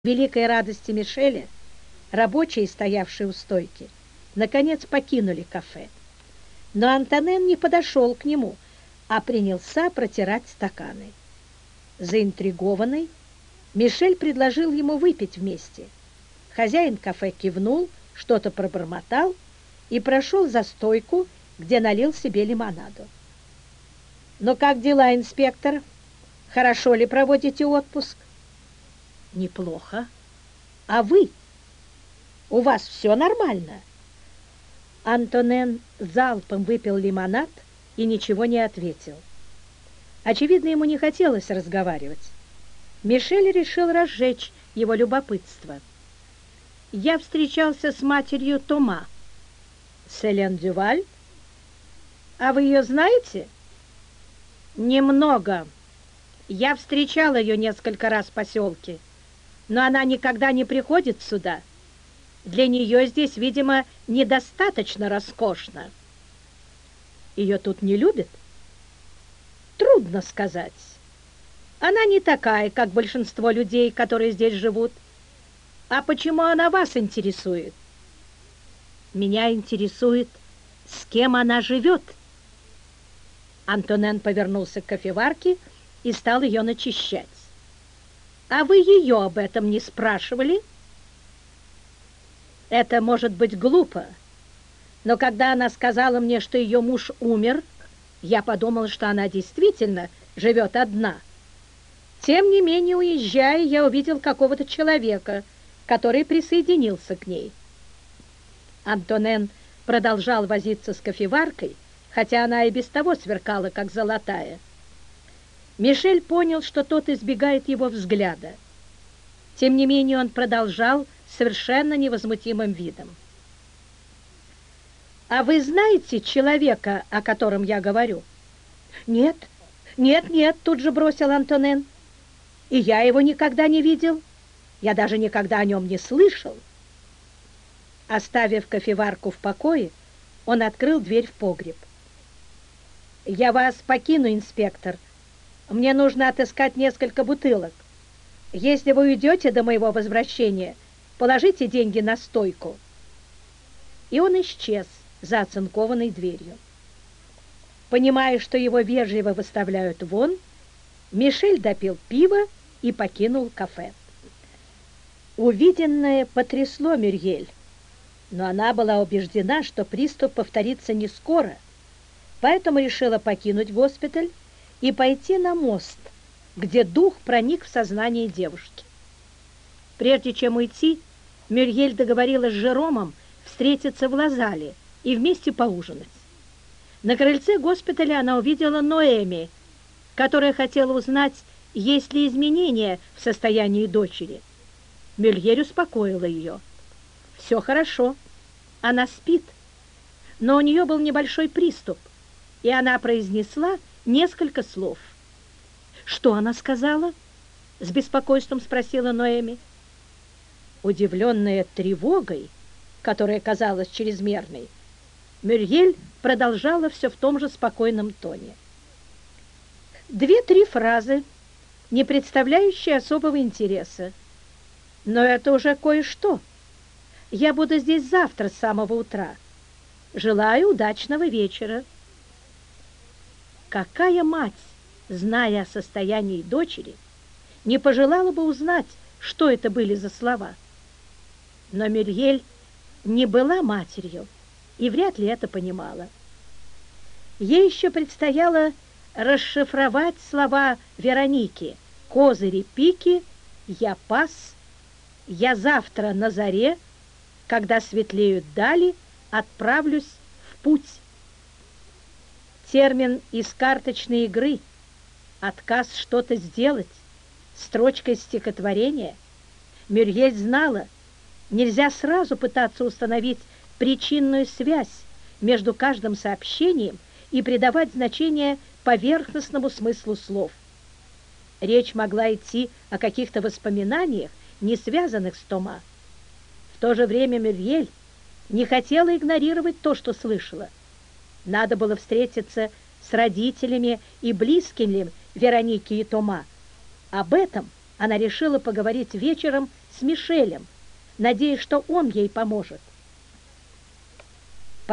К великой радости Мишеля рабочие, стоявшие у стойки, наконец покинули кафе. Но Антонен не подошел к нему, а принялся протирать стаканы. Заинтригованный, Мишель предложил ему выпить вместе. Хозяин кафе кивнул, что-то пробормотал и прошел за стойку, где налил себе лимонаду. «Ну как дела, инспектор? Хорошо ли проводите отпуск?» «Неплохо. А вы? У вас все нормально?» Антонен залпом выпил лимонад и ничего не ответил. Очевидно, ему не хотелось разговаривать. Мишель решил разжечь его любопытство. «Я встречался с матерью Тома». «Селен Дюваль? А вы ее знаете?» «Немного. Я встречал ее несколько раз в поселке, но она никогда не приходит сюда. Для нее здесь, видимо, недостаточно роскошно». «Ее тут не любят?» «Трудно сказать. Она не такая, как большинство людей, которые здесь живут. А почему она вас интересует?» «Меня интересует, с кем она живет». Антонен повернулся к кофеварке и стал ее начищать. «А вы ее об этом не спрашивали?» «Это может быть глупо, но когда она сказала мне, что ее муж умер, я подумал, что она действительно живет одна. Тем не менее, уезжая, я увидел какого-то человека, который присоединился к ней». Антонен продолжал возиться с кофеваркой, хотя она и без того сверкала, как золотая. Мишель понял, что тот избегает его взгляда. Тем не менее он продолжал совершенно невозмутимым видом. «А вы знаете человека, о котором я говорю?» «Нет, нет», тут же бросил Антонен. «И я его никогда не видел. Я даже никогда о нем не слышал». Оставив кофеварку в покое, он открыл дверь в погреб. «Я вас покину, инспектор. Мне нужно отыскать несколько бутылок. Если вы уйдете до моего возвращения, положите деньги на стойку». И он исчез за оцинкованной дверью. Понимая, что его вежливо выставляют вон, Мишель допил пиво и покинул кафе. Увиденное потрясло Мюрьель, но она была убеждена, что приступ повторится не скоро, поэтому решила покинуть госпиталь и пойти на мост, где дух проник в сознание девушки. Прежде чем уйти, Мюрьель договорилась с Жеромом встретиться в Лазале и вместе поужинать. На крыльце госпиталя она увидела Ноэми, которая хотела узнать, есть ли изменения в состоянии дочери. Мюрьель успокоила ее. Все хорошо, она спит, но у нее был небольшой приступ, и она произнесла несколько слов. «Что она сказала?» — с беспокойством спросила Ноэми. Удивленная тревогой, которая казалась чрезмерной, Мюрьель продолжала все в том же спокойном тоне. 2-3 фразы, не представляющие особого интереса. Но это уже кое-что. Я буду здесь завтра с самого утра. Желаю удачного вечера. Какая мать, зная о состоянии дочери, не пожелала бы узнать, что это были за слова? Но Мюрьель не была матерью и вряд ли это понимала. Ей еще предстояло расшифровать слова Вероники: «Козыри пики, я пас, я завтра на заре, когда светлеют дали, отправлюсь в путь». Термин из карточной игры, отказ что-то сделать, строчка из стихотворения. Мюрьель знала, нельзя сразу пытаться установить причинную связь между каждым сообщением и придавать значение поверхностному смыслу слов. Речь могла идти о каких-то воспоминаниях, не связанных с Тома. В то же время Мюрьель не хотела игнорировать то, что слышала. Надо было встретиться с родителями и близкими Вероники и Тома. Об этом она решила поговорить вечером с Мишелем, надеясь, что он ей поможет.